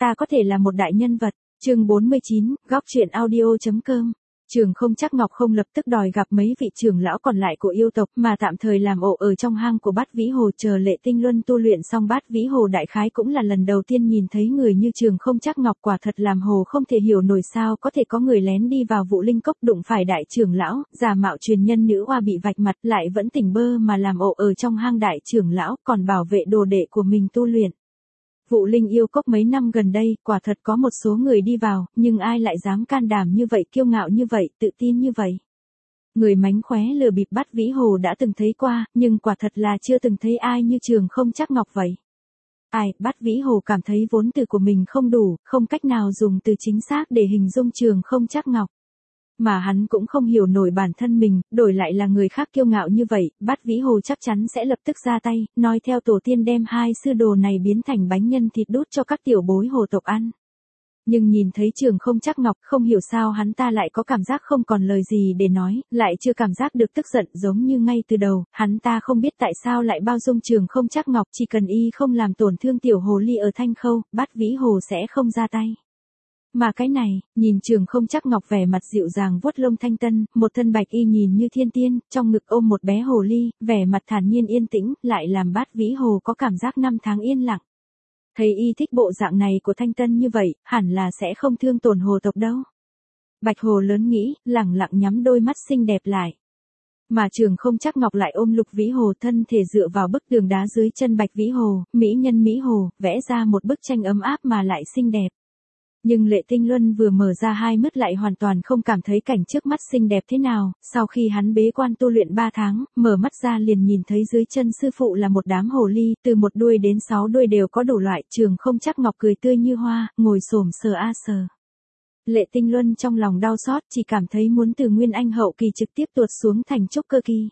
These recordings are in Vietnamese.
ta có thể là một đại nhân vật. Chương 49, góc truyện audio.com. Trường Không Trắc Ngọc không lập tức đòi gặp mấy vị trưởng lão còn lại của yêu tộc, mà tạm thời làm ổ ở trong hang của Bát Vĩ Hồ chờ Lệ Tinh Luân tu luyện xong. Bát Vĩ Hồ đại khái cũng là lần đầu tiên nhìn thấy người như Trường Không Trắc Ngọc, quả thật làm hồ không thể hiểu nổi sao có thể có người lén đi vào Vũ Linh Cốc đụng phải đại trưởng lão, giả mạo truyền nhân nữ oa bị vạch mặt lại vẫn tỉnh bơ mà làm ổ ở trong hang đại trưởng lão, còn bảo vệ đồ đệ của mình tu luyện. Vũ Linh yêu cốc mấy năm gần đây, quả thật có một số người đi vào, nhưng ai lại dám can đảm như vậy, kiêu ngạo như vậy, tự tin như vậy. Người mánh khóe lừa bịp Bát Vĩ Hồ đã từng thấy qua, nhưng quả thật là chưa từng thấy ai như Trường Không Trắc Ngọc vậy. Bát Vĩ Hồ cảm thấy vốn từ của mình không đủ, không cách nào dùng từ chính xác để hình dung Trường Không Trắc Ngọc. Mà hắn cũng không hiểu nổi bản thân mình, đổi lại là người khác kiêu ngạo như vậy, Bát Vĩ Hồ chắc chắn sẽ lập tức ra tay, nói theo tổ tiên đem hai sư đồ này biến thành bánh nhân thịt đút cho các tiểu bối hồ tộc ăn. Nhưng nhìn thấy Trường Không Trắc Ngọc, không hiểu sao hắn ta lại có cảm giác không còn lời gì để nói, lại chưa cảm giác được tức giận, giống như ngay từ đầu, hắn ta không biết tại sao lại bao dung Trường Không Trắc Ngọc, chỉ cần y không làm tổn thương tiểu hồ ly ở Thanh Khâu, Bát Vĩ Hồ sẽ không ra tay. Mà cái này, nhìn Trường Không Trắc Ngọc vẻ mặt dịu dàng vuốt lông thanh tân, một thân bạch y nhìn như thiên tiên, trong ngực ôm một bé hồ ly, vẻ mặt thản nhiên yên tĩnh, lại làm Bát Vĩ Hồ có cảm giác năm tháng yên lặng. Thấy y thích bộ dạng này của thanh tân như vậy, hẳn là sẽ không thương tổn hồ tộc đâu. Bạch hồ lớn nghĩ, lẳng lặng nhắm đôi mắt xinh đẹp lại. Mà Trường Không Trắc Ngọc lại ôm Lục Vĩ Hồ, thân thể dựa vào bức tường đá dưới chân Bạch Vĩ Hồ, mỹ nhân Mỹ Hồ, vẽ ra một bức tranh ấm áp mà lại xinh đẹp. Nhưng Lệ Tinh Luân vừa mở ra hai mắt lại hoàn toàn không cảm thấy cảnh trước mắt xinh đẹp thế nào, sau khi hắn bế quan tu luyện 3 tháng, mở mắt ra liền nhìn thấy dưới chân sư phụ là một đám hồ ly, từ 1 đuôi đến 6 đuôi đều có đủ loại. Trường Không Trắc Ngọc cười tươi như hoa, ngồi xổm sờ a sờ. Lệ Tinh Luân trong lòng đau xót, chỉ cảm thấy muốn từ Nguyên Anh hậu kỳ trực tiếp tuột xuống thành trúc cơ kỳ.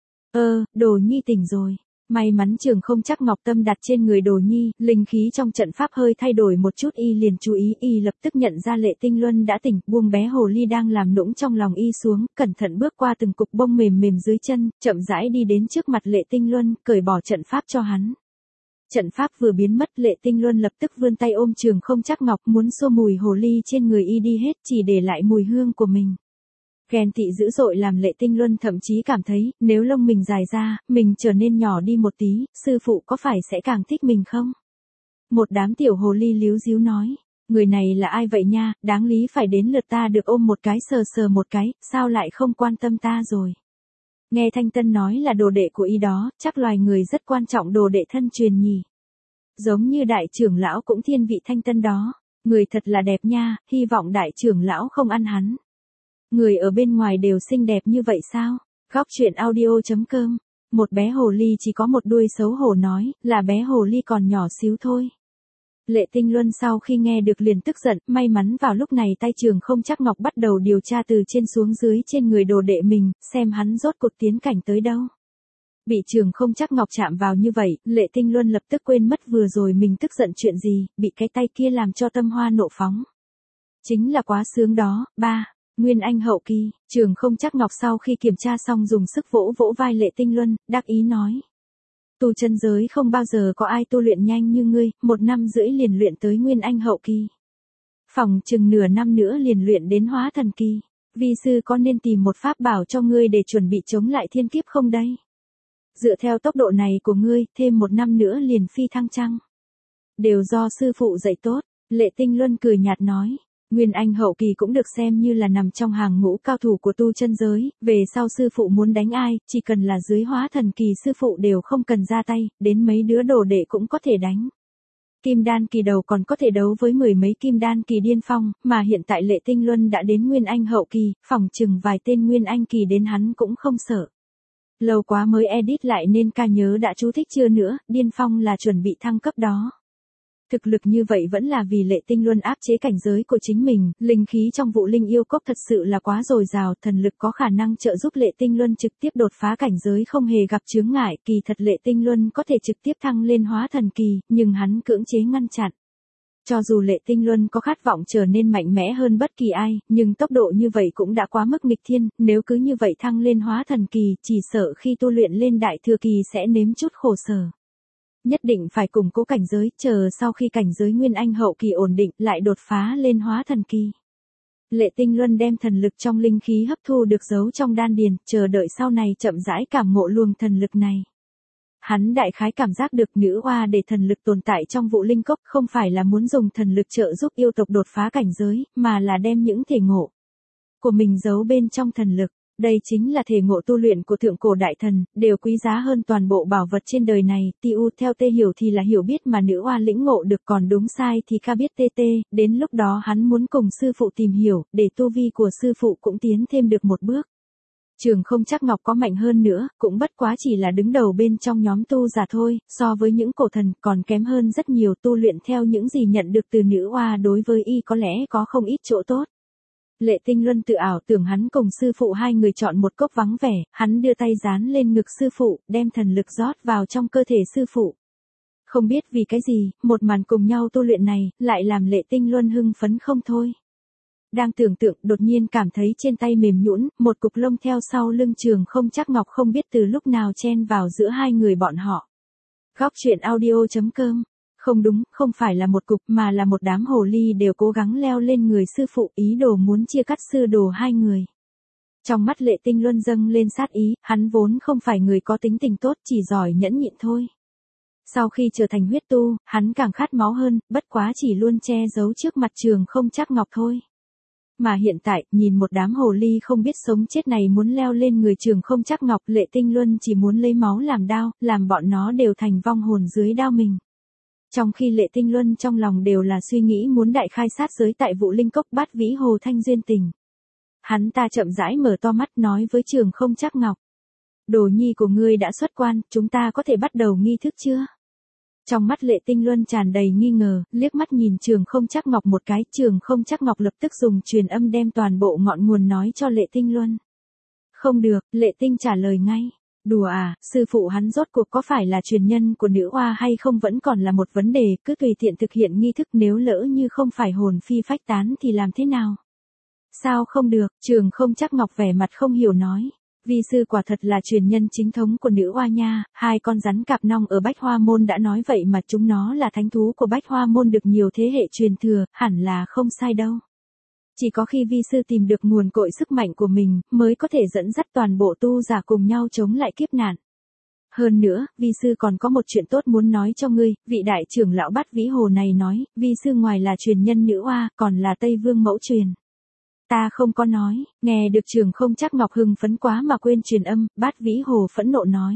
Đồ nhi tỉnh rồi. May mắn Trường Không Trắc Ngọc tâm đặt trên người Đồ nhi, linh khí trong trận pháp hơi thay đổi một chút, y liền chú ý, y lập tức nhận ra Lệ Tinh Luân đã tỉnh, buông bé hồ ly đang làm nũng trong lòng y xuống, cẩn thận bước qua từng cục bông mềm mềm dưới chân, chậm rãi đi đến trước mặt Lệ Tinh Luân, cởi bỏ trận pháp cho hắn. Trận pháp vừa biến mất, Lệ Tinh Luân lập tức vươn tay ôm Trường Không Trắc Ngọc, muốn xua mùi hồ ly trên người y đi hết, chỉ để lại mùi hương của mình. Ghen tị dữ dội làm Lệ Tinh Luân thậm chí cảm thấy, nếu lông mình dài ra, mình trở nên nhỏ đi một tí, sư phụ có phải sẽ càng thích mình không? Một đám tiểu hồ ly líu díu nói, người này là ai vậy nha, đáng lý phải đến lượt ta được ôm một cái sờ sờ một cái, sao lại không quan tâm ta rồi? Nghe Thanh Tân nói là đồ đệ của y đó, chắc loài người rất quan trọng đồ đệ thân truyền nhỉ. Giống như đại trưởng lão cũng thiên vị Thanh Tân đó, người thật là đẹp nha, hy vọng đại trưởng lão không ăn hắn. Người ở bên ngoài đều xinh đẹp như vậy sao? Góc truyện audio.com. Một bé hồ ly chỉ có một đuôi xấu hổ nói, là bé hồ ly còn nhỏ xíu thôi. Lệ Tinh Luân sau khi nghe được liền tức giận, may mắn vào lúc này tay Trường Không Trắc Ngọc bắt đầu điều tra từ trên xuống dưới trên người đồ đệ mình, xem hắn rốt cuộc tiến cảnh tới đâu. Bị Trường Không Trắc Ngọc chạm vào như vậy, Lệ Tinh Luân lập tức quên mất vừa rồi mình tức giận chuyện gì, bị cái tay kia làm cho tâm hoa nộ phóng. Chính là quá sướng đó, Nguyên Anh hậu kỳ. Trường Không Trắc Ngọc sau khi kiểm tra xong dùng sức vỗ vỗ vai Lệ Tinh Luân, đắc ý nói. Tu chân giới không bao giờ có ai tu luyện nhanh như ngươi, 1 năm rưỡi liền luyện tới Nguyên Anh hậu kỳ. Phòng chừng nửa năm nữa liền luyện đến hóa thần kỳ. Vi sư có nên tìm một pháp bảo cho ngươi để chuẩn bị chống lại thiên kiếp không đây? Dựa theo tốc độ này của ngươi, thêm 1 năm nữa liền phi thăng chăng? Đều do sư phụ dạy tốt. Lệ Tinh Luân cười nhạt nói. Nguyên Anh hậu kỳ cũng được xem như là nằm trong hàng ngũ cao thủ của tu chân giới, về sau sư phụ muốn đánh ai, chỉ cần là dưới hóa thần kỳ sư phụ đều không cần ra tay, đến mấy đứa đồ đệ cũng có thể đánh. Kim đan kỳ đầu còn có thể đấu với 10 mấy kim đan kỳ điên phong, mà hiện tại Lệ Tinh Luân đã đến Nguyên Anh hậu kỳ, phỏng chừng vài tên Nguyên Anh kỳ đến hắn cũng không sợ. Lâu quá mới edit lại nên ca nhớ đã chú thích chưa nữa, điên phong là chuẩn bị thăng cấp đó. Thực lực như vậy vẫn là vì Lệ Tinh Luân áp chế cảnh giới của chính mình, linh khí trong Vũ Linh yêu cốc thật sự là quá dồi dào, thần lực có khả năng trợ giúp Lệ Tinh Luân trực tiếp đột phá cảnh giới không hề gặp chướng ngại, kỳ thật Lệ Tinh Luân có thể trực tiếp thăng lên hóa thần kỳ, nhưng hắn cưỡng chế ngăn chặn. Cho dù Lệ Tinh Luân có khát vọng trở nên mạnh mẽ hơn bất kỳ ai, nhưng tốc độ như vậy cũng đã quá mức nghịch thiên, nếu cứ như vậy thăng lên hóa thần kỳ, chỉ sợ khi tu luyện lên đại thừa kỳ sẽ nếm chút khổ sở. Nhất định phải củng cố cảnh giới, chờ sau khi cảnh giới Nguyên Anh hậu kỳ ổn định lại đột phá lên hóa thần kỳ. Lệ Tinh Luân đem thần lực trong linh khí hấp thu được giấu trong đan điền, chờ đợi sau này chậm rãi cảm ngộ luồng thần lực này. Hắn đại khái cảm giác được nữ oa để thần lực tồn tại trong vụ linh cốc không phải là muốn dùng thần lực trợ giúp yêu tộc đột phá cảnh giới, mà là đem những thể ngộ của mình giấu bên trong thần lực. Đây chính là thể ngộ tu luyện của thượng cổ đại thần, đều quý giá hơn toàn bộ bảo vật trên đời này. Tiu theo tê hiểu thì là hiểu biết mà nữ oa lĩnh ngộ được, còn đúng sai thì ca biết tê tê. Đến lúc đó hắn muốn cùng sư phụ tìm hiểu, để tu vi của sư phụ cũng tiến thêm được một bước. Trường Không Trắc Ngọc có mạnh hơn nữa, cũng bất quá chỉ là đứng đầu bên trong nhóm tu giả thôi, so với những cổ thần còn kém hơn rất nhiều. Tu luyện theo những gì nhận được từ nữ oa đối với y có lẽ có không ít chỗ tốt. Lệ Tinh Luân tự ảo tưởng hắn cùng sư phụ hai người chọn một cốc vắng vẻ, hắn đưa tay dán lên ngực sư phụ, đem thần lực rót vào trong cơ thể sư phụ. Không biết vì cái gì, một màn cùng nhau tu luyện này, lại làm Lệ Tinh Luân hưng phấn không thôi. Đang tưởng tượng, đột nhiên cảm thấy trên tay mềm nhũn, một cục lông theo sau lưng Trường Không Trắc Ngọc không biết từ lúc nào chen vào giữa hai người bọn họ. Góc truyện audio.com. Không đúng, không phải là một cục mà là một đám hồ ly đều cố gắng leo lên người sư phụ, ý đồ muốn chia cắt sư đồ hai người. Trong mắt Lệ Tinh Luân dâng lên sát ý, hắn vốn không phải người có tính tình tốt, chỉ giỏi nhẫn nhịn thôi. Sau khi trở thành huyết tu, hắn càng khát máu hơn, bất quá chỉ luôn che giấu trước mặt Trường Không Trắc Ngọc thôi. Mà hiện tại, nhìn một đám hồ ly không biết sống chết này muốn leo lên người Trường Không Trắc Ngọc, Lệ Tinh Luân chỉ muốn lấy máu làm đao, làm bọn nó đều thành vong hồn dưới đao mình. Trong khi Lệ Tinh Luân trong lòng đều là suy nghĩ muốn đại khai sát giới tại vụ linh cốc Bát Vĩ Hồ Thanh duyên tình. Hắn ta chậm rãi mở to mắt nói với Trường Không Trắc Ngọc. Đồ nhi của ngươi đã xuất quan, chúng ta có thể bắt đầu nghi thức chưa? Trong mắt Lệ Tinh Luân tràn đầy nghi ngờ, liếc mắt nhìn Trường Không Trắc Ngọc một cái, Trường Không Trắc Ngọc lập tức dùng truyền âm đem toàn bộ ngọn nguồn nói cho Lệ Tinh Luân. Không được, Lệ Tinh trả lời ngay. Đùa à, sư phụ hắn rốt cuộc có phải là truyền nhân của nữ oa hay không vẫn còn là một vấn đề, cứ tùy tiện thực hiện nghi thức, nếu lỡ như không phải hồn phi phách tán thì làm thế nào? Sao không được, Trường Không Trắc Ngọc vẻ mặt không hiểu nói. Vi sư quả thật là truyền nhân chính thống của nữ oa nha, hai con rắn cạp nong ở Bách Hoa Môn đã nói vậy mà, chúng nó là thánh thú của Bách Hoa Môn được nhiều thế hệ truyền thừa, hẳn là không sai đâu. Chỉ có khi vi sư tìm được nguồn cội sức mạnh của mình, mới có thể dẫn dắt toàn bộ tu giả cùng nhau chống lại kiếp nạn. Hơn nữa, vi sư còn có một chuyện tốt muốn nói cho ngươi, vị đại trưởng lão Bát Vĩ Hồ này nói, vi sư ngoài là truyền nhân nữ oa, còn là Tây Vương mẫu truyền. Ta không có nói, nghe được Trường Không Trắc Ngọc hưng phấn quá mà quên truyền âm, Bát Vĩ Hồ phẫn nộ nói.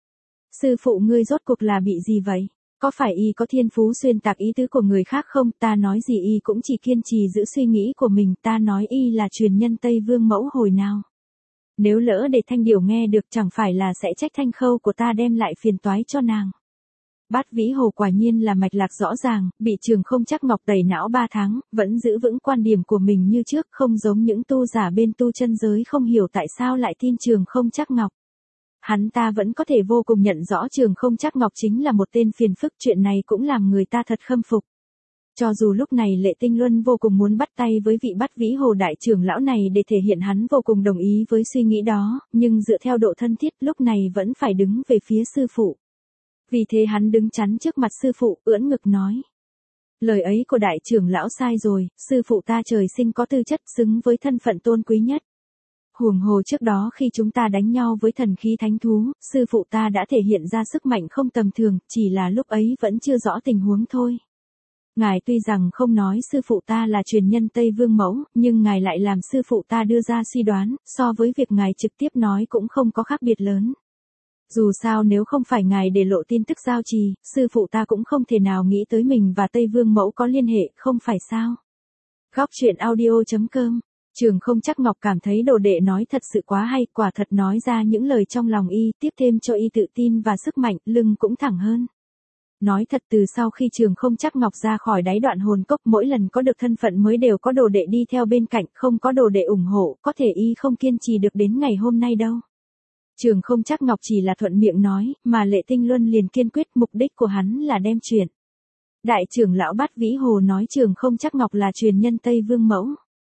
Sư phụ ngươi rốt cuộc là bị gì vậy? Có phải y có thiên phú xuyên tạc ý tứ của người khác không? Ta nói gì y cũng chỉ kiên trì giữ suy nghĩ của mình, ta nói y là truyền nhân Tây Vương mẫu hồi nào. Nếu lỡ để Thanh Điểu nghe được chẳng phải là sẽ trách Thanh Khâu của ta đem lại phiền toái cho nàng. Bát Vĩ Hồ quả nhiên là mạch lạc rõ ràng, bị Trường Không Trắc Ngọc tẩy não 3 tháng, vẫn giữ vững quan điểm của mình như trước, không giống những tu giả bên tu chân giới không hiểu tại sao lại tin Trường Không Trắc Ngọc. Hắn ta vẫn có thể vô cùng nhận rõ Trường Không Trắc Ngọc chính là một tên phiền phức, chuyện này cũng làm người ta thật khâm phục. Cho dù lúc này Lệ Tinh Luân vô cùng muốn bắt tay với vị Bát Vĩ Hồ đại trưởng lão này để thể hiện hắn vô cùng đồng ý với suy nghĩ đó, nhưng dựa theo độ thân thiết lúc này vẫn phải đứng về phía sư phụ. Vì thế hắn đứng chắn trước mặt sư phụ, ưỡn ngực nói. Lời ấy của đại trưởng lão sai rồi, sư phụ ta trời sinh có tư chất xứng với thân phận tôn quý nhất. Huống hồ trước đó khi chúng ta đánh nhau với thần khí thánh thú, sư phụ ta đã thể hiện ra sức mạnh không tầm thường, chỉ là lúc ấy vẫn chưa rõ tình huống thôi. Ngài tuy rằng không nói sư phụ ta là truyền nhân Tây Vương mẫu, nhưng ngài lại làm sư phụ ta đưa ra suy đoán, so với việc ngài trực tiếp nói cũng không có khác biệt lớn. Dù sao nếu không phải ngài để lộ tin tức giao trì, sư phụ ta cũng không thể nào nghĩ tới mình và Tây Vương mẫu có liên hệ, không phải sao? Góc truyện audio.com. Trường Không Trắc Ngọc cảm thấy đồ đệ nói thật sự quá hay, quả thật nói ra những lời trong lòng y, tiếp thêm cho y tự tin và sức mạnh, lưng cũng thẳng hơn. Nói thật, từ sau khi Trường Không Trắc Ngọc ra khỏi đáy Đoạn Hồn Cốc, mỗi lần có được thân phận mới đều có đồ đệ đi theo bên cạnh, không có đồ đệ ủng hộ, có thể y không kiên trì được đến ngày hôm nay đâu. Trường Không Trắc Ngọc chỉ là thuận miệng nói, mà Lệ Tinh Luân liền kiên quyết, mục đích của hắn là đem chuyện. Đại trưởng lão Bát Vĩ Hồ nói Trường Không Trắc Ngọc là truyền nhân Tây Vương mẫu.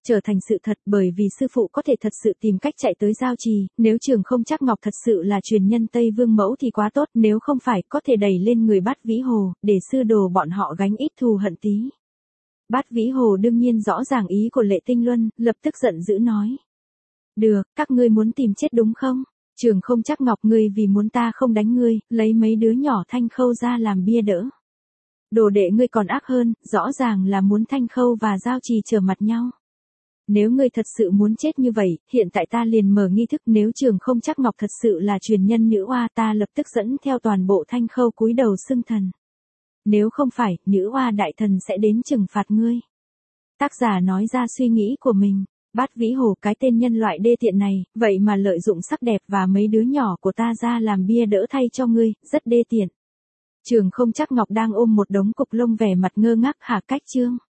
trở thành sự thật, bởi vì sư phụ có thể thật sự tìm cách chạy tới Giao Trì, nếu Trường Không Trắc Ngọc thật sự là truyền nhân Tây Vương mẫu thì quá tốt, nếu không phải có thể đẩy lên người Bát Vĩ Hồ, để sư đồ bọn họ gánh ít thù hận tí. Bát Vĩ Hồ đương nhiên rõ ràng ý của Lệ Tinh Luân, lập tức giận dữ nói. Được, các ngươi muốn tìm chết đúng không? Trường Không Trắc Ngọc, ngươi vì muốn ta không đánh ngươi, lấy mấy đứa nhỏ Thanh Khâu ra làm bia đỡ. Đồ đệ ngươi còn ác hơn, rõ ràng là muốn Thanh Khâu và Giao Trì trở mặt nhau. Nếu ngươi thật sự muốn chết như vậy, hiện tại ta liền mở nghi thức, nếu Trường Không Trắc Ngọc thật sự là truyền nhân nữ oa, ta lập tức dẫn theo toàn bộ Thanh Khâu cúi đầu xưng thần. Nếu không phải, nữ oa đại thần sẽ đến trừng phạt ngươi. Tác giả nói ra suy nghĩ của mình. Bát Vĩ Hồ, cái tên nhân loại đê tiện này, vậy mà lợi dụng sắc đẹp và mấy đứa nhỏ của ta ra làm bia đỡ thay cho ngươi, rất đê tiện. Trường Không Trắc Ngọc đang ôm một đống cục lông vẻ mặt ngơ ngác. Hả? Cách chương